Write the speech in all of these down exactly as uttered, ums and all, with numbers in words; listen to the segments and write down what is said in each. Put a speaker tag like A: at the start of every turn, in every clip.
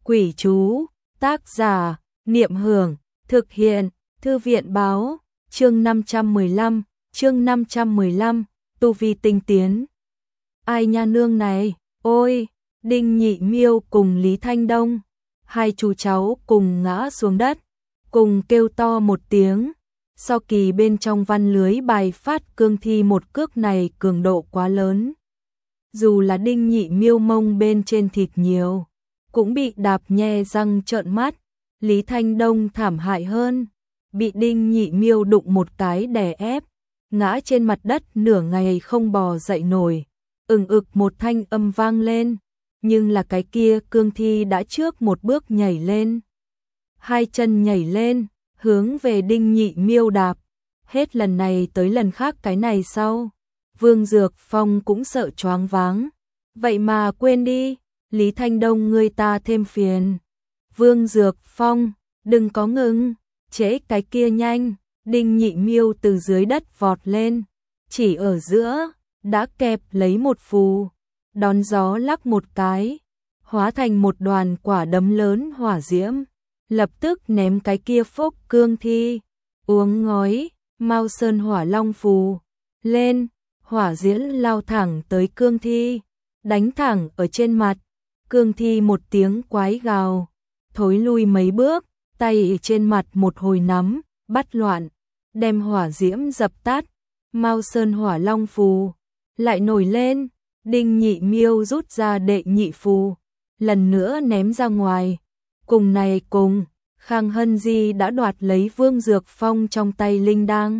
A: Quỷ chú, tác giả, Niệm Hưởng, thực hiện, Thư viện báo, chương năm trăm mười lăm, chương năm trăm mười lăm, tu vi tinh tiến. Ai nha nương này, ôi, Đinh Nhị Miêu cùng Lý Thanh Đông, hai chú cháu cùng ngã xuống đất, cùng kêu to một tiếng. So kỳ bên trong văn lưới bài phát cương thi một cước này cường độ quá lớn. Dù là Đinh Nhị Miêu mông bên trên thịt nhiều, cũng bị đạp nhe răng trợn mắt. Lý Thanh Đông thảm hại hơn, bị Đinh Nhị Miêu đụng một cái đè ép, ngã trên mặt đất nửa ngày không bò dậy nổi. Ừng ực một thanh âm vang lên, nhưng là cái kia cương thi đã trước một bước nhảy lên. Hai chân nhảy lên, hướng về Đinh Nhị Miêu đạp. Hết lần này tới lần khác cái này sau, Vương Dược Phong cũng sợ choáng váng. Vậy mà quên đi, Lý Thanh Đông ngươi ta thêm phiền. Vương Dược Phong, đừng có ngừng, trễ cái kia nhanh. Đinh Nhị Miêu từ dưới đất vọt lên, chỉ ở giữa, đã kẹp lấy một phù, đón gió lắc một cái, hóa thành một đoàn quả đấm lớn hỏa diễm, lập tức ném cái kia phốc cương thi, uống ngói, Mao Sơn Hỏa Long phù, lên, hỏa diễm lao thẳng tới cương thi, đánh thẳng ở trên mặt, cương thi một tiếng quái gào, thối lui mấy bước, tay trên mặt một hồi nắm, bắt loạn, đem hỏa diễm dập tắt, Mao Sơn Hỏa Long phù lại nổi lên. Đinh Nhị Miêu rút ra đệ nhị phù, lần nữa ném ra ngoài. Cùng này cùng, Khang Hân Di đã đoạt lấy Vương Dược Phong trong tay linh đăng.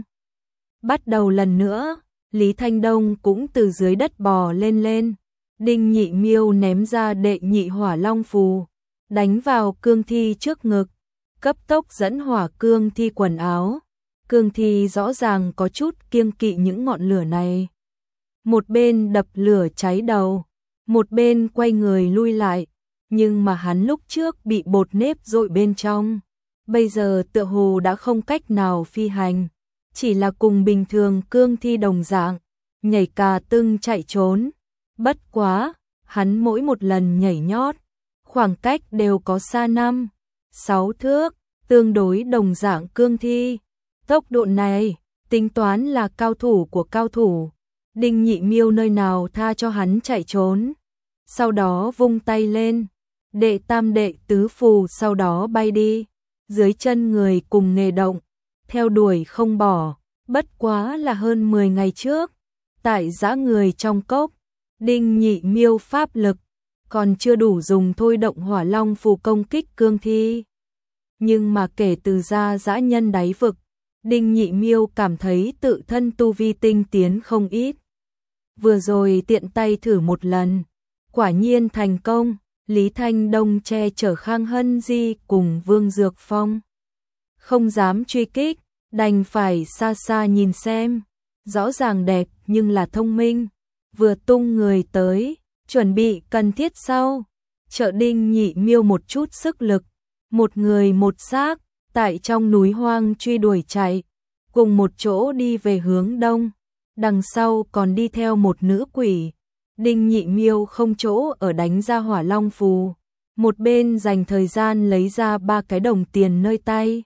A: Bắt đầu lần nữa, Lý Thanh Đông cũng từ dưới đất bò lên lên. Đinh Nhị Miêu ném ra đệ nhị Hỏa Long phù, đánh vào cương thi trước ngực, cấp tốc dẫn hỏa cương thi quần áo. Cương thi rõ ràng có chút kiêng kỵ những ngọn lửa này. Một bên đập lửa cháy đầu, một bên quay người lui lại, nhưng mà hắn lúc trước bị bột nếp dội bên trong, bây giờ tựa hồ đã không cách nào phi hành, chỉ là cùng bình thường cương thi đồng dạng, nhảy cà tưng chạy trốn. Bất quá, hắn mỗi một lần nhảy nhót, khoảng cách đều có xa năm, sáu thước, tương đối đồng dạng cương thi. Tốc độ này, tính toán là cao thủ của cao thủ. Đinh Nhị Miêu nơi nào tha cho hắn chạy trốn. Sau đó vung tay lên, đệ tam đệ tứ phù sau đó bay đi. Dưới chân người cùng nghề động, theo đuổi không bỏ. Bất quá là hơn mười ngày trước, tại dã người trong cốc, Đinh Nhị Miêu pháp lực còn chưa đủ dùng thôi động Hỏa Long phù công kích cương thi. Nhưng mà kể từ ra dã nhân đáy vực, Đinh Nhị Miêu cảm thấy tự thân tu vi tinh tiến không ít. Vừa rồi tiện tay thử một lần, quả nhiên thành công. Lý Thanh Đông che chở Khang Hân Di cùng Vương Dược Phong, không dám truy kích, đành phải xa xa nhìn xem. Rõ ràng đẹp nhưng là thông minh, vừa tung người tới, chuẩn bị cần thiết sau, trợ Đinh Nhị Miêu một chút sức lực, một người một xác, tại trong núi hoang truy đuổi chạy, cùng một chỗ đi về hướng đông. Đằng sau còn đi theo một nữ quỷ. Đinh Nhị Miêu không chỗ ở đánh ra Hỏa Long phù, một bên dành thời gian lấy ra ba cái đồng tiền nơi tay.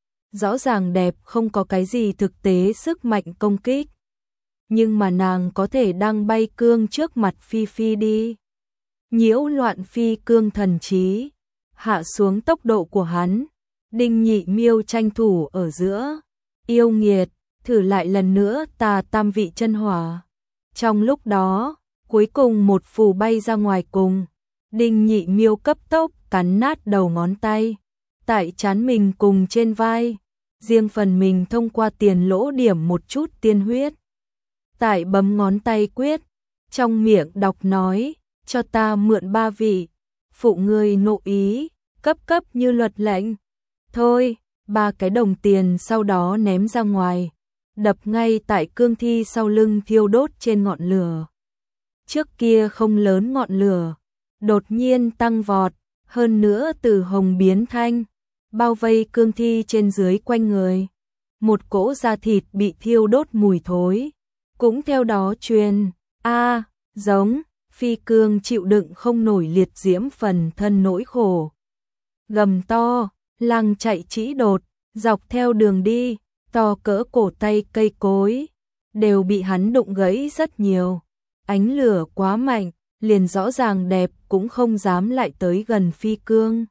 A: Rõ ràng đẹp không có cái gì thực tế sức mạnh công kích, nhưng mà nàng có thể đang bay cương trước mặt phi phi đi, nhiễu loạn phi cương thần trí, hạ xuống tốc độ của hắn. Đinh Nhị Miêu tranh thủ ở giữa, yêu nghiệt, thử lại lần nữa tà tam vị chân hỏa. Trong lúc đó, cuối cùng một phù bay ra ngoài cùng, Đinh Nhị Miêu cấp tốc cắn nát đầu ngón tay, tại trán mình cùng trên vai, riêng phần mình thông qua tiền lỗ điểm một chút tiên huyết. Tại bấm ngón tay quyết, trong miệng đọc nói, cho ta mượn ba vị, phụ ngươi nộ ý, cấp cấp như luật lệnh. Thôi, ba cái đồng tiền sau đó ném ra ngoài, đập ngay tại cương thi sau lưng thiêu đốt trên ngọn lửa. Trước kia không lớn ngọn lửa, đột nhiên tăng vọt, hơn nữa từ hồng biến thanh, bao vây cương thi trên dưới quanh người. Một cỗ da thịt bị thiêu đốt mùi thối, cũng theo đó truyền, a giống, phi cương chịu đựng không nổi liệt diễm phần thân nỗi khổ, gầm to, lăng chạy chỉ đột, dọc theo đường đi, to cỡ cổ tay cây cối, đều bị hắn đụng gãy rất nhiều. Ánh lửa quá mạnh, liền rõ ràng đẹp cũng không dám lại tới gần phi cương.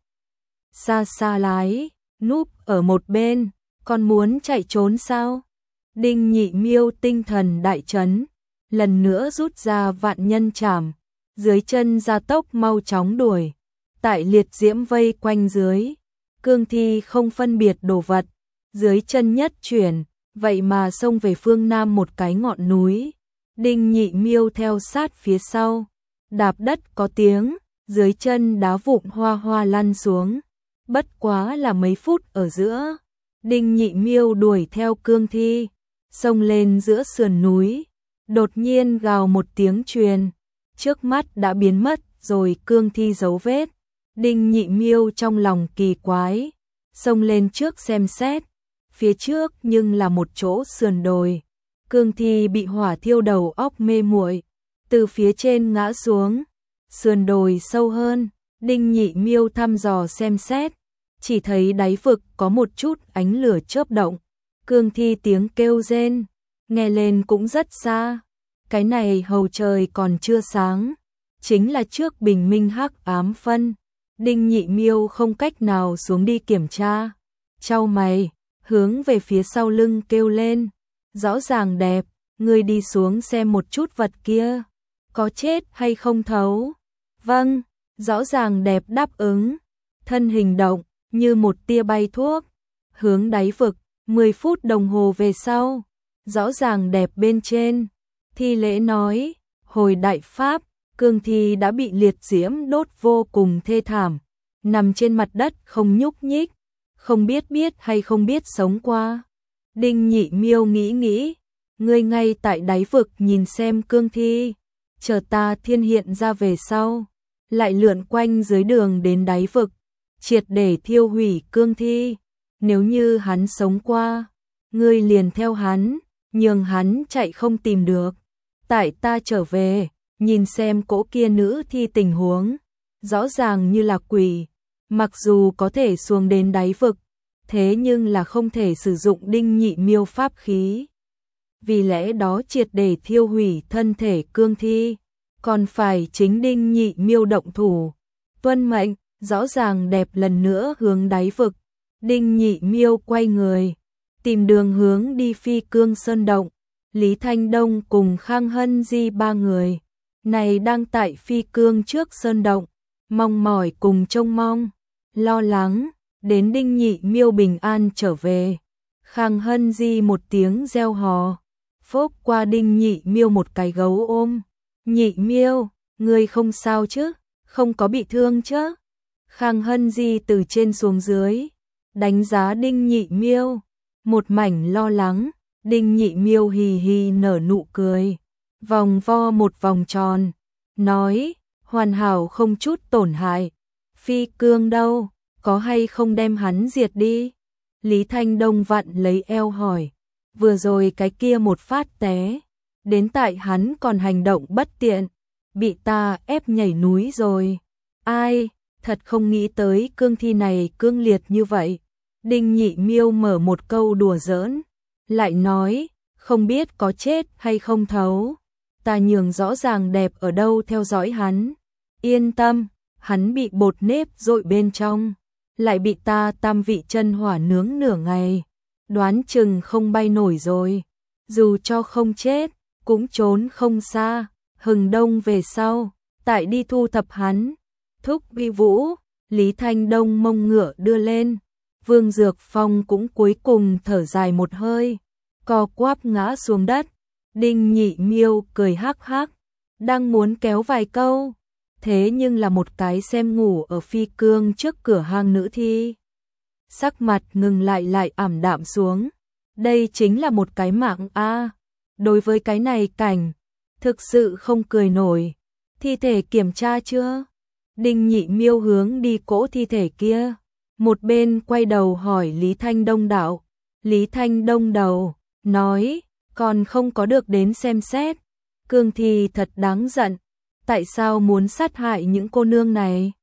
A: Xa xa lái, núp ở một bên, còn muốn chạy trốn sao? Đinh Nhị Miêu tinh thần đại chấn, lần nữa rút ra vạn nhân trảm, dưới chân gia tốc mau chóng đuổi. Tại liệt diễm vây quanh dưới, cương thi không phân biệt đồ vật, dưới chân nhất chuyển, vậy mà xông về phương nam một cái ngọn núi. Đinh Nhị Miêu theo sát phía sau, đạp đất có tiếng, dưới chân đá vụn hoa hoa lăn xuống. Bất quá là mấy phút ở giữa, Đinh Nhị Miêu đuổi theo cương thi, xông lên giữa sườn núi, đột nhiên gào một tiếng truyền, trước mắt đã biến mất rồi cương thi dấu vết. Đinh Nhị Miêu trong lòng kỳ quái, xông lên trước xem xét, phía trước nhưng là một chỗ sườn đồi, cương thi bị hỏa thiêu đầu óc mê muội, từ phía trên ngã xuống, sườn đồi sâu hơn, Đinh Nhị Miêu thăm dò xem xét, chỉ thấy đáy vực có một chút ánh lửa chớp động, cương thi tiếng kêu rên, nghe lên cũng rất xa. Cái này hầu trời còn chưa sáng, chính là trước bình minh hắc ám phân. Đinh Nhị Miêu không cách nào xuống đi kiểm tra, chau mày, hướng về phía sau lưng kêu lên, rõ ràng đẹp, ngươi đi xuống xem một chút vật kia, có chết hay không thấu. Vâng, rõ ràng đẹp đáp ứng, thân hình động, như một tia bay thuốc, hướng đáy vực. Mười phút đồng hồ về sau, rõ ràng đẹp bên trên, thi lễ nói, hồi đại pháp, cương thi đã bị liệt diễm đốt vô cùng thê thảm, nằm trên mặt đất không nhúc nhích, không biết biết hay không biết sống qua. Đinh Nhị Miêu nghĩ nghĩ, ngươi ngay tại đáy vực nhìn xem cương thi, chờ ta thiên hiện ra về sau, lại lượn quanh dưới đường đến đáy vực, triệt để thiêu hủy cương thi. Nếu như hắn sống qua, ngươi liền theo hắn, nhường hắn chạy không tìm được. Tại ta trở về, nhìn xem cỗ kia nữ thi tình huống, rõ ràng như là quỷ, mặc dù có thể xuống đến đáy vực, thế nhưng là không thể sử dụng Đinh Nhị Miêu pháp khí. Vì lẽ đó triệt để thiêu hủy thân thể cương thi, còn phải chính Đinh Nhị Miêu động thủ. Tuân mệnh, rõ ràng đẹp lần nữa hướng đáy vực. Đinh Nhị Miêu quay người, tìm đường hướng đi Phi Cương Sơn Động. Lý Thanh Đông cùng Khang Hân Di ba người này đang tại Phi Cương trước Sơn Động, mong mỏi cùng trông mong, lo lắng, đến Đinh Nhị Miêu bình an trở về. Khang Hân Di một tiếng reo hò, phốc qua Đinh Nhị Miêu một cái gấu ôm. Nhị Miêu, ngươi không sao chứ, không có bị thương chứ? Khang Hân Di từ trên xuống dưới đánh giá Đinh Nhị Miêu, một mảnh lo lắng. Đinh Nhị Miêu hì hì nở nụ cười, vòng vo một vòng tròn, nói, hoàn hảo không chút tổn hại. Phi Cương đâu, có hay không đem hắn diệt đi? Lý Thanh Đông vặn lấy eo hỏi, vừa rồi cái kia một phát té, đến tại hắn còn hành động bất tiện, bị ta ép nhảy núi rồi. Ai, thật không nghĩ tới cương thi này cương liệt như vậy. Đinh Nhị Miêu mở một câu đùa giỡn, lại nói, không biết có chết hay không thấu, ta nhường rõ ràng đẹp ở đâu theo dõi hắn. Yên tâm, hắn bị bột nếp dội bên trong, lại bị ta tam vị chân hỏa nướng nửa ngày, đoán chừng không bay nổi rồi, dù cho không chết, cũng trốn không xa, hừng đông về sau, tại đi thu thập hắn. Thúc Vi Vũ, Lý Thanh Đông mông ngựa đưa lên, Vương Dược Phong cũng cuối cùng thở dài một hơi, co quắp ngã xuống đất. Đinh Nhị Miêu cười hắc hắc, đang muốn kéo vài câu, thế nhưng là một cái xem ngủ ở Phi Cương trước cửa hang nữ thi. Sắc mặt ngừng lại lại ảm đạm xuống, đây chính là một cái mạng a. Đối với cái này cảnh, thực sự không cười nổi. Thi thể kiểm tra chưa? Đinh Nhị Miêu hướng đi cỗ thi thể kia, một bên quay đầu hỏi Lý Thanh Đông đạo. Lý Thanh Đông đầu, nói, còn không có được đến xem xét. Cương thi thật đáng giận, tại sao muốn sát hại những cô nương này?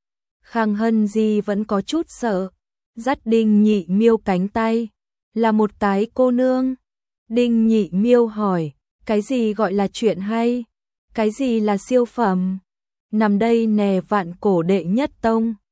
A: Khang Hân Di vẫn có chút sợ, dắt Đinh Nhị Miêu cánh tay, là một tái cô nương. Đinh Nhị Miêu hỏi, cái gì gọi là chuyện hay? Cái gì là siêu phẩm? Nằm đây nè, vạn cổ đệ nhất tông.